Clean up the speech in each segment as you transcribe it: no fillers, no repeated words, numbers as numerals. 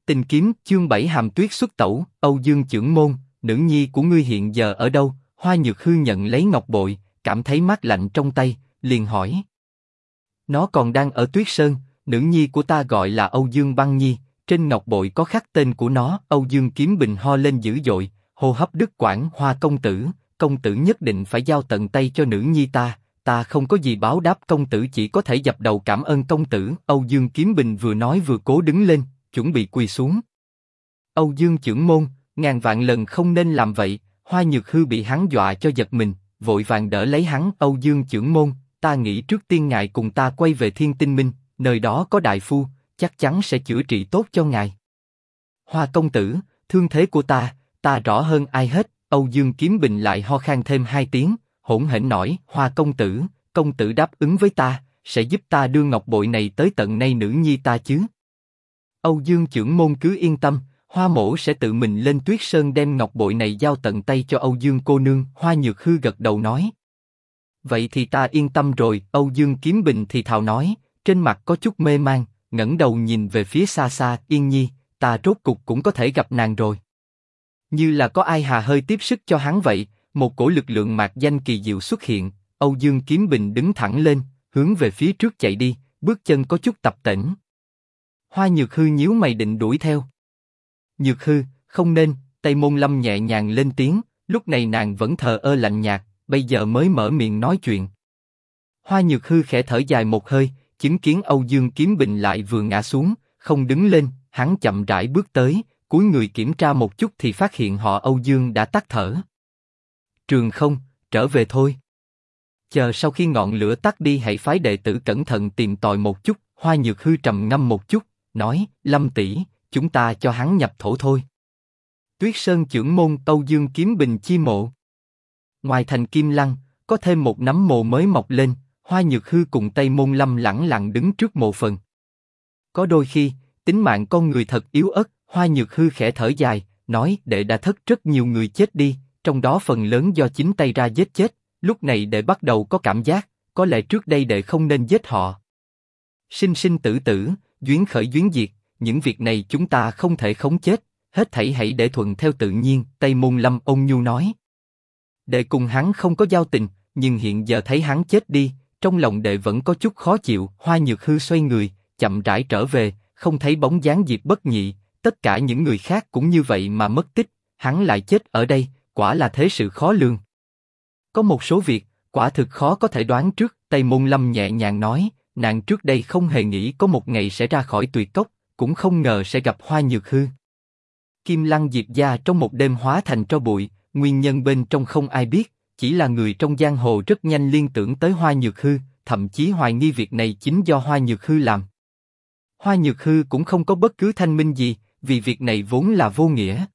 Tình kiếm chương 7 Hàm Tuyết xuất tẩu. Âu Dương Chưởng Môn, nữ nhi của ngươi hiện giờ ở đâu? Hoa Nhược Hư nhận lấy ngọc bội, cảm thấy mát lạnh trong tay, liền hỏi. Nó còn đang ở Tuyết Sơn, nữ nhi của ta gọi là Âu Dương Băng Nhi, trên ngọc bội có khắc tên của nó. Âu Dương Kiếm Bình ho lên dữ dội, hô hấp đứt quãng. Hoa công tử nhất định phải giao tận tay cho nữ nhi ta không có gì báo đáp công tử, chỉ có thể dập đầu cảm ơn công tử. Âu Dương Kiếm Bình vừa nói vừa cố đứng lên, chuẩn bị quỳ xuống. Âu Dương Chưởng Môn, ngàn vạn lần không nên làm vậy. Hoa Nhược Hư bị hắn dọa cho giật mình, vội vàng đỡ lấy hắn. Âu Dương Chưởng Môn, ta nghĩ trước tiên ngài cùng ta quay về Thiên Tinh Minh, nơi đó có đại phu, chắc chắn sẽ chữa trị tốt cho ngài. Hoa công tử, thương thế của ta rõ hơn ai hết. Âu Dương Kiếm Bình lại ho khan thêm 2 tiếng, hỗn hển nói. Hoa công tử đáp ứng với ta, sẽ giúp ta đưa ngọc bội này tới tận nay nữ nhi ta chứ? Âu Dương Chưởng Môn cứ yên tâm, Hoa mỗ sẽ tự mình lên Tuyết Sơn đem ngọc bội này giao tận tay cho Âu Dương cô nương. Hoa Nhược Hư gật đầu nói. Vậy thì ta yên tâm rồi. Âu Dương Kiếm Bình thì thào nói, trên mặt có chút mê man, ngẩng đầu nhìn về phía xa xa. Yên Nhi, ta rốt cục cũng có thể gặp nàng rồi. Như là có ai hà hơi tiếp sức cho hắn vậy, một cổ lực lượng mạc danh kỳ diệu xuất hiện. Âu Dương Kiếm Bình đứng thẳng lên, hướng về phía trước chạy đi, bước chân có chút tập tễnh. Hoa Nhược Hư nhíu mày định đuổi theo. Nhược Hư, không nên. Tây Môn Lâm nhẹ nhàng lên tiếng, lúc này nàng vẫn thờ ơ lạnh nhạt, bây giờ mới mở miệng nói chuyện. Hoa Nhược Hư khẽ thở dài một hơi, chứng kiến Âu Dương Kiếm Bình lại vừa ngã xuống, không đứng lên, hắn chậm rãi bước tới, cúi người kiểm tra một chút thì phát hiện họ Âu Dương đã tắt thở. Trường Không, trở về thôi. Chờ sau khi ngọn lửa tắt đi hãy phái đệ tử cẩn thận tìm tòi một chút. Hoa Nhược Hư trầm ngâm một chút, nói, Lâm tỷ, chúng ta cho hắn nhập thổ thôi. Tuyết Sơn Chưởng Môn. Âu Dương Kiếm Bình chi mộ. Ngoài thành Kim Lăng, có thêm một nấm mộ mới mọc lên. Hoa Nhược Hư cùng Tây Môn Lâm lẳng lặng đứng trước mộ phần. Có đôi khi, tính mạng con người thật yếu ớt. Hoa Nhược Hư khẽ thở dài, nói, đệ đã thất rất nhiều người chết đi, trong đó phần lớn do chính tay ra giết chết. Lúc này đệ bắt đầu có cảm giác, có lẽ trước đây đệ không nên giết họ. Sinh sinh tử tử, duyên khởi duyên diệt, những việc này chúng ta không thể khống chết, hết thảy hãy để thuận theo tự nhiên. Tây Môn Lâm ôn nhu nói. Đệ cùng hắn không có giao tình, nhưng hiện giờ thấy hắn chết đi, trong lòng đệ vẫn có chút khó chịu. Hoa Nhược Hư xoay người, chậm rãi trở về, không thấy bóng dáng Diệp Bất Nhị, tất cả những người khác cũng như vậy mà mất tích, hắn lại chết ở đây, quả là thế sự khó lường. Có một số việc, quả thực khó có thể đoán trước. Tây Môn Lâm nhẹ nhàng nói, nàng trước đây không hề nghĩ có một ngày sẽ ra khỏi Tuyệt Cốc, cũng không ngờ sẽ gặp Hoa Nhược Hư. Kim Lăng Diệp gia trong một đêm hóa thành tro bụi, nguyên nhân bên trong không ai biết, chỉ là người trong giang hồ rất nhanh liên tưởng tới Hoa Nhược Hư, thậm chí hoài nghi việc này chính do Hoa Nhược Hư làm. Hoa Nhược Hư cũng không có bất cứ thanh minh gì, vì việc này vốn là vô nghĩa.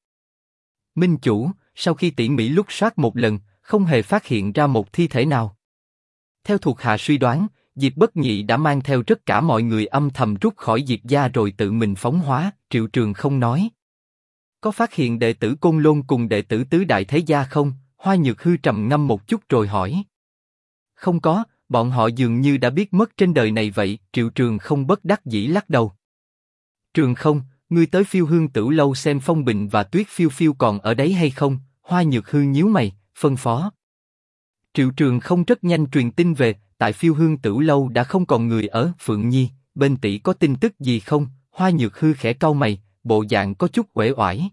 Minh chủ, sau khi tỉ mỉ lục soát một lần, không hề phát hiện ra một thi thể nào. Theo thuộc hạ suy đoán, Diệp Bất Nhị đã mang theo tất cả mọi người âm thầm rút khỏi Diệp gia rồi tự mình phóng hóa. Triệu Trường không nói. Có phát hiện đệ tử Côn Lôn cùng đệ tử Tứ Đại Thế Gia không? Hoa Nhược Hư trầm ngâm một chút rồi hỏi. Không có, bọn họ dường như đã biết mất trên đời này vậy. Triệu Trường không bất đắc dĩ lắc đầu. Trường không, ngươi tới Phiêu Hương Tửu Lâu xem Phong Bình và Tuyết Phiêu Phiêu còn ở đấy hay không? Hoa Nhược Hư nhíu mày, phân phó. Triệu Trường không rất nhanh truyền tin về, tại Phiêu Hương Tửu Lâu đã không còn người ở. Phượng Nhi, bên tỷ có tin tức gì không? Hoa Nhược Hư khẽ cau mày, bộ dạng có chút uể oải.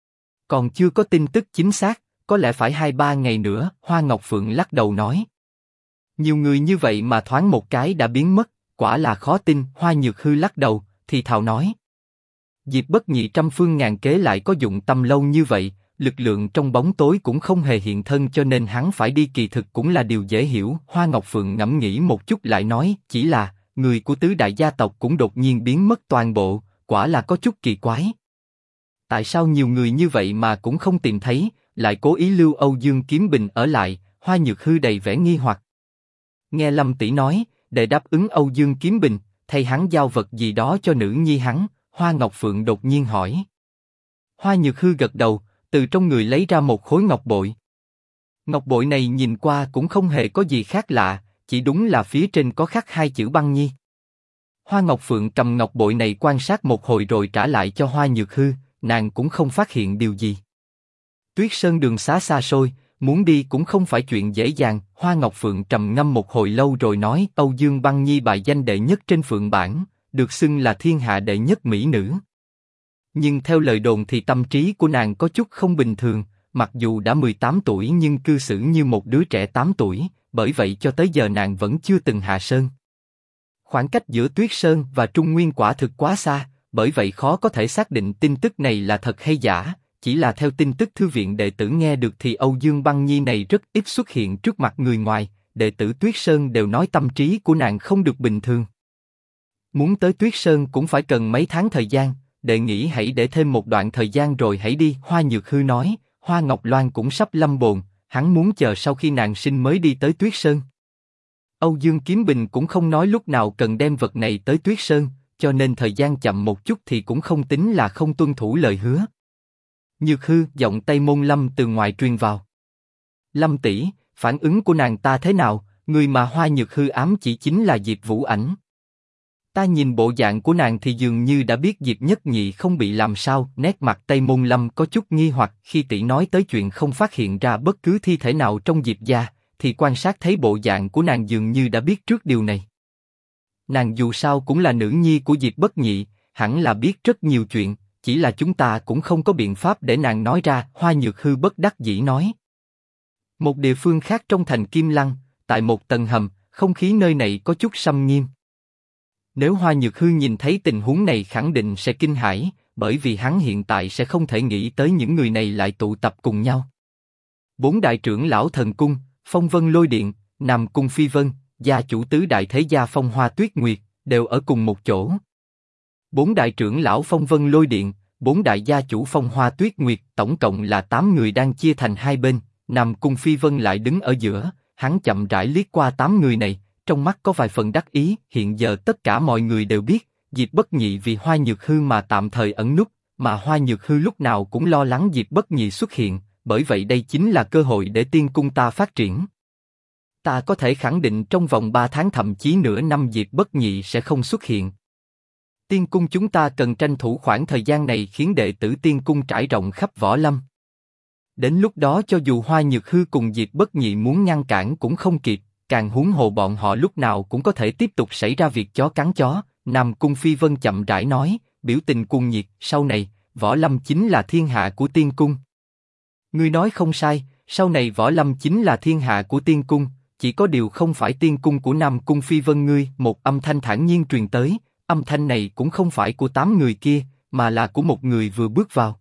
Còn chưa có tin tức chính xác, có lẽ phải 2-3 ngày nữa. Hoa Ngọc Phượng lắc đầu nói. Nhiều người như vậy mà thoáng một cái đã biến mất, quả là khó tin. Hoa Nhược Hư lắc đầu, thì thào nói. Diệp Bất Nhị trăm phương ngàn kế lại có dụng tâm lâu như vậy, lực lượng trong bóng tối cũng không hề hiện thân, cho nên hắn phải đi kỳ thực cũng là điều dễ hiểu. Hoa Ngọc Phượng ngẫm nghĩ một chút lại nói, chỉ là người của tứ đại gia tộc cũng đột nhiên biến mất toàn bộ, quả là có chút kỳ quái. Tại sao nhiều người như vậy mà cũng không tìm thấy, lại cố ý lưu Âu Dương Kiếm Bình ở lại? Hoa Nhược Hư đầy vẻ nghi hoặc. Nghe Lâm tỷ nói, để đáp ứng Âu Dương Kiếm Bình, thay hắn giao vật gì đó cho nữ nhi hắn. Hoa Ngọc Phượng đột nhiên hỏi. Hoa Nhược Hư gật đầu, từ trong người lấy ra một khối ngọc bội. Ngọc bội này nhìn qua cũng không hề có gì khác lạ, chỉ đúng là phía trên có khắc 2 chữ Băng Nhi. Hoa Ngọc Phượng cầm ngọc bội này quan sát một hồi rồi trả lại cho Hoa Nhược Hư, nàng cũng không phát hiện điều gì. Tuyết Sơn đường xá xa xôi, muốn đi cũng không phải chuyện dễ dàng. Hoa Ngọc Phượng trầm ngâm một hồi lâu rồi nói: Âu Dương Băng Nhi bài danh đệ nhất trên Phượng bảng, được xưng là thiên hạ đệ nhất mỹ nữ. Nhưng theo lời đồn thì tâm trí của nàng có chút không bình thường, mặc dù đã 18 tuổi nhưng cư xử như một đứa trẻ 8 tuổi, bởi vậy cho tới giờ nàng vẫn chưa từng hạ sơn. Khoảng cách giữa Tuyết Sơn và Trung Nguyên quả thực quá xa, bởi vậy khó có thể xác định tin tức này là thật hay giả. Chỉ là theo tin tức thư viện đệ tử nghe được thì Âu Dương Băng Nhi này rất ít xuất hiện trước mặt người ngoài, đệ tử Tuyết Sơn đều nói tâm trí của nàng không được bình thường. Muốn tới Tuyết Sơn cũng phải cần mấy tháng thời gian, đệ nghĩ hãy để thêm một đoạn thời gian rồi hãy đi. Hoa Nhược Hư nói, Hoa Ngọc Loan cũng sắp lâm bồn, hắn muốn chờ sau khi nàng sinh mới đi tới Tuyết Sơn. Âu Dương Kiếm Bình cũng không nói lúc nào cần đem vật này tới Tuyết Sơn, cho nên thời gian chậm một chút thì cũng không tính là không tuân thủ lời hứa. Nhược Hư, giọng Tây Môn Lâm từ ngoài truyền vào. Lâm tỷ, phản ứng của nàng ta thế nào? Người mà Hoa Nhược Hư ám chỉ chính là Diệp Vũ Ảnh. Ta nhìn bộ dạng của nàng thì dường như đã biết Diệp Nhất Nhị không bị làm sao. Nét mặt Tây Môn Lâm có chút nghi hoặc khi tỷ nói tới chuyện không phát hiện ra bất cứ thi thể nào trong Diệp gia, thì quan sát thấy bộ dạng của nàng dường như đã biết trước điều này. Nàng dù sao cũng là nữ nhi của Diệp Bất Nhị, hẳn là biết rất nhiều chuyện. Chỉ là chúng ta cũng không có biện pháp để nàng nói ra. Hoa Nhược Hư bất đắc dĩ nói. Một địa phương khác trong thành Kim Lăng, tại một tầng hầm, không khí nơi này có chút xâm nghiêm. Nếu Hoa Nhược Hư nhìn thấy tình huống này khẳng định sẽ kinh hãi, bởi vì hắn hiện tại sẽ không thể nghĩ tới những người này lại tụ tập cùng nhau. 4 đại trưởng lão Thần Cung, Phong Vân Lôi Điện, Nam Cung Phi Vân, gia chủ tứ đại thế gia Phong Hoa Tuyết Nguyệt, đều ở cùng một chỗ. 4 đại trưởng lão Phong Vân Lôi Điện, 4 đại gia chủ Phong Hoa Tuyết Nguyệt, tổng cộng là 8 người đang chia thành hai bên. Nam Cung Phi Vân lại đứng ở giữa, hắn chậm rãi liếc qua 8 người này, trong mắt có vài phần đắc ý. Hiện giờ tất cả mọi người đều biết, Diệp Bất Nhị vì Hoa Nhược Hư mà tạm thời ẩn núp, mà Hoa Nhược Hư lúc nào cũng lo lắng Diệp Bất Nhị xuất hiện, bởi vậy đây chính là cơ hội để tiên cung ta phát triển. Ta có thể khẳng định trong vòng 3 tháng thậm chí nửa năm Diệp Bất Nhị sẽ không xuất hiện. Tiên cung chúng ta cần tranh thủ khoảng thời gian này khiến đệ tử tiên cung trải rộng khắp võ lâm. Đến lúc đó cho dù Hoa Nhược Hư cùng Diệp Bất Nhị muốn ngăn cản cũng không kịp, càng huống hồ bọn họ lúc nào cũng có thể tiếp tục xảy ra việc chó cắn chó. Nam Cung Phi Vân chậm rãi nói, biểu tình cuồng nhiệt, sau này, võ lâm chính là thiên hạ của tiên cung. Ngươi nói không sai, sau này võ lâm chính là thiên hạ của tiên cung, chỉ có điều không phải tiên cung của Nam Cung Phi Vân ngươi. Một âm thanh thản nhiên truyền tới, âm thanh này cũng không phải của 8 người kia, mà là của một người vừa bước vào.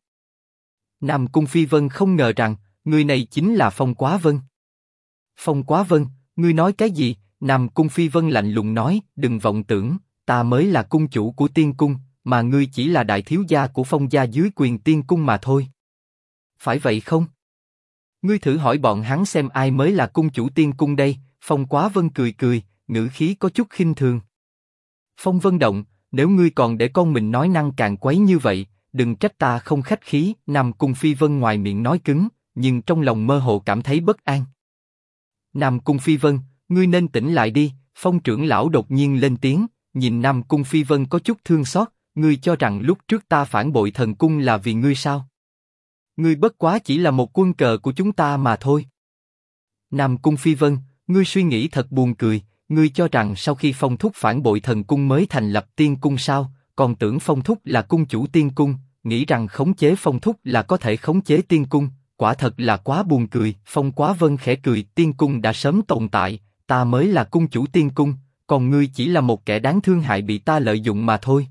Nam Cung Phi Vân không ngờ rằng, người này chính là Phong Quá Vân. Phong Quá Vân, ngươi nói cái gì? Nam Cung Phi Vân lạnh lùng nói, đừng vọng tưởng, ta mới là cung chủ của tiên cung, mà ngươi chỉ là đại thiếu gia của Phong gia dưới quyền tiên cung mà thôi. Phải vậy không? Ngươi thử hỏi bọn hắn xem ai mới là cung chủ tiên cung đây. Phong Quá Vân cười cười, ngữ khí có chút khinh thường. Phong Vân Động, nếu ngươi còn để con mình nói năng càn quấy như vậy, đừng trách ta không khách khí. Nam Cung Phi Vân ngoài miệng nói cứng, nhưng trong lòng mơ hồ cảm thấy bất an. Nam Cung Phi Vân, ngươi nên tỉnh lại đi. Phong trưởng lão đột nhiên lên tiếng, nhìn Nam Cung Phi Vân có chút thương xót. Ngươi cho rằng lúc trước ta phản bội thần cung là vì ngươi sao? Ngươi bất quá chỉ là một quân cờ của chúng ta mà thôi. Nam Cung Phi Vân, ngươi suy nghĩ thật buồn cười. Ngươi cho rằng sau khi Phong Thúc phản bội thần cung mới thành lập tiên cung sao? Còn tưởng Phong Thúc là cung chủ tiên cung, nghĩ rằng khống chế Phong Thúc là có thể khống chế tiên cung, quả thật là quá buồn cười. Phong Quá Vân khẽ cười, tiên cung đã sớm tồn tại, ta mới là cung chủ tiên cung, còn ngươi chỉ là một kẻ đáng thương hại bị ta lợi dụng mà thôi.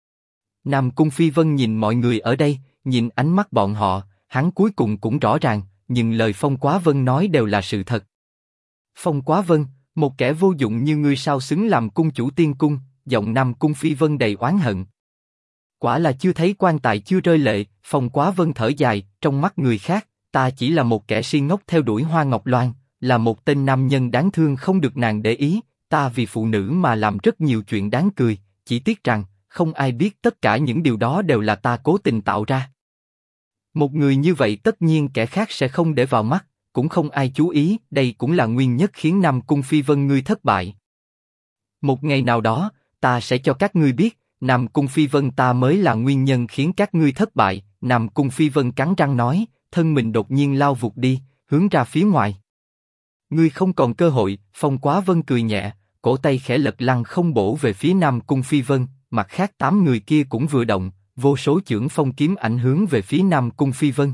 Nam Cung Phi Vân nhìn mọi người ở đây, nhìn ánh mắt bọn họ, hắn cuối cùng cũng rõ ràng, nhưng lời Phong Quá Vân nói đều là sự thật. Phong Quá Vân, một kẻ vô dụng như ngươi sao xứng làm cung chủ tiên cung? Giọng Nam Cung Phi Vân đầy oán hận. Quả là chưa thấy quan tài chưa rơi lệ. Phong Quá Vân thở dài, trong mắt người khác, ta chỉ là một kẻ si ngốc theo đuổi Hoa Ngọc Loan, là một tên nam nhân đáng thương không được nàng để ý. Ta vì phụ nữ mà làm rất nhiều chuyện đáng cười, chỉ tiếc rằng không ai biết tất cả những điều đó đều là ta cố tình tạo ra. Một người như vậy tất nhiên kẻ khác sẽ không để vào mắt, cũng không ai chú ý. Đây cũng là nguyên nhân khiến Nam Cung Phi Vân ngươi thất bại. Một ngày nào đó, ta sẽ cho các ngươi biết, Nam Cung Phi Vân ta mới là nguyên nhân khiến các ngươi thất bại. Nam Cung Phi Vân cắn răng nói, thân mình đột nhiên lao vụt đi, hướng ra phía ngoài. Ngươi không còn cơ hội. Phong Quá Vân cười nhẹ, cổ tay khẽ lật lăng không bổ về phía Nam Cung Phi Vân. Mặt khác 8 người kia cũng vừa động, vô số chưởng phong kiếm ảnh hướng về phía Nam Cung Phi Vân.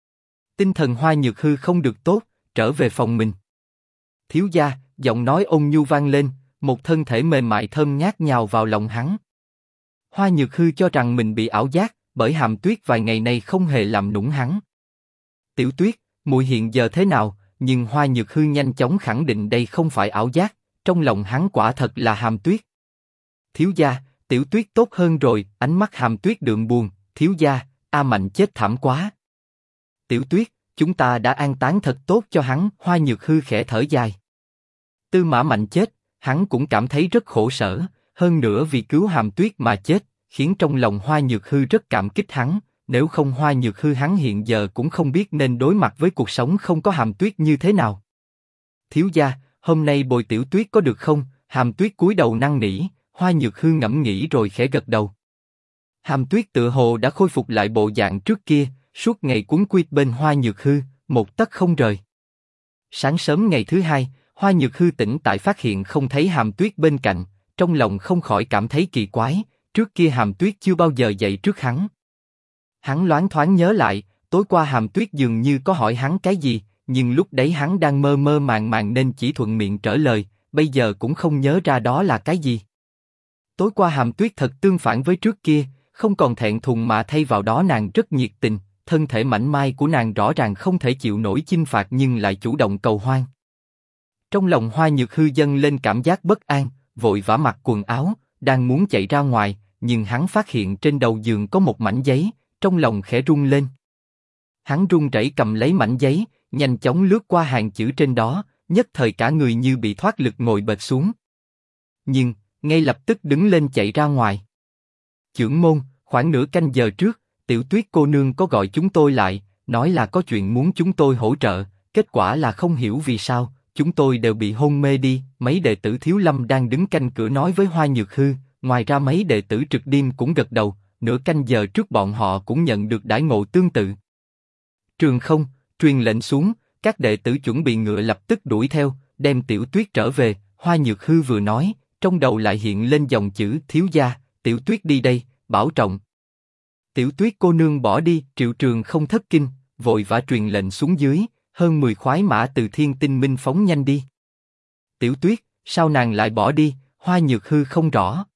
Tinh thần Hoa Nhược Hư không được tốt, trở về phòng mình. Thiếu gia, giọng nói ôn nhu vang lên, một thân thể mềm mại thơm ngát nhào vào lòng hắn. Hoa Nhược Hư cho rằng mình bị ảo giác, bởi Hàm Tuyết vài ngày nay không hề làm nũng hắn. Tiểu Tuyết, muội hiện giờ thế nào? Nhưng Hoa Nhược Hư nhanh chóng khẳng định đây không phải ảo giác, trong lòng hắn quả thật là Hàm Tuyết. Thiếu gia, Tiểu Tuyết tốt hơn rồi. Ánh mắt Hàm Tuyết đượm buồn. Thiếu gia, A Mạnh chết thảm quá. Tiểu Tuyết, chúng ta đã an táng thật tốt cho hắn. Hoa Nhược Hư khẽ thở dài. Tư Mã Mạnh chết, hắn cũng cảm thấy rất khổ sở, hơn nữa vì cứu Hàm Tuyết mà chết, khiến trong lòng Hoa Nhược Hư rất cảm kích hắn. Nếu không Hoa Nhược Hư hắn hiện giờ cũng không biết nên đối mặt với cuộc sống không có Hàm Tuyết như thế nào. Thiếu gia, hôm nay bồi Tiểu Tuyết có được không? Hàm Tuyết cúi đầu năn nỉ. Hoa Nhược Hư ngẫm nghĩ rồi khẽ gật đầu. Hàm Tuyết tựa hồ đã khôi phục lại bộ dạng trước kia, suốt ngày quấn quýt bên Hoa Nhược Hư, một tấc không rời. Sáng sớm ngày thứ hai, Hoa Nhược Hư tỉnh tại phát hiện không thấy Hàm Tuyết bên cạnh, trong lòng không khỏi cảm thấy kỳ quái. Trước kia Hàm Tuyết chưa bao giờ dậy trước hắn. Hắn loáng thoáng nhớ lại, tối qua Hàm Tuyết dường như có hỏi hắn cái gì, nhưng lúc đấy hắn đang mơ mơ màng màng nên chỉ thuận miệng trả lời, bây giờ cũng không nhớ ra đó là cái gì. Tối qua Hàm Tuyết thật tương phản với trước kia, không còn thẹn thùng mà thay vào đó nàng rất nhiệt tình, thân thể mảnh mai của nàng rõ ràng không thể chịu nổi chinh phạt nhưng lại chủ động cầu hoan. Trong lòng Hoa Nhược Hư dâng lên cảm giác bất an, vội vã mặc quần áo, đang muốn chạy ra ngoài, nhưng hắn phát hiện trên đầu giường có một mảnh giấy, trong lòng khẽ rung lên. Hắn run rẩy cầm lấy mảnh giấy, nhanh chóng lướt qua hàng chữ trên đó, nhất thời cả người như bị thoát lực ngồi bệt xuống. Nhưng ngay lập tức đứng lên chạy ra ngoài. Chưởng môn, khoảng nửa canh giờ trước, Tiểu Tuyết cô nương có gọi chúng tôi lại, nói là có chuyện muốn chúng tôi hỗ trợ, kết quả là không hiểu vì sao, chúng tôi đều bị hôn mê đi. Mấy đệ tử Thiếu Lâm đang đứng canh cửa nói với Hoa Nhược Hư, ngoài ra mấy đệ tử Trực Điềm cũng gật đầu, nửa canh giờ trước bọn họ cũng nhận được đãi ngộ tương tự. Trường không, truyền lệnh xuống, các đệ tử chuẩn bị ngựa lập tức đuổi theo, đem Tiểu Tuyết trở về. Hoa Nhược Hư vừa nói, trong đầu lại hiện lên dòng chữ thiếu gia, Tiểu Tuyết đi đây, bảo trọng. Tiểu Tuyết cô nương bỏ đi. Triệu Trường không thất kinh, vội vã truyền lệnh xuống dưới, hơn 10 khoái mã từ Thiên Tinh Minh phóng nhanh đi. Tiểu Tuyết, sao nàng lại bỏ đi? Hoa Nhược Hư không rõ.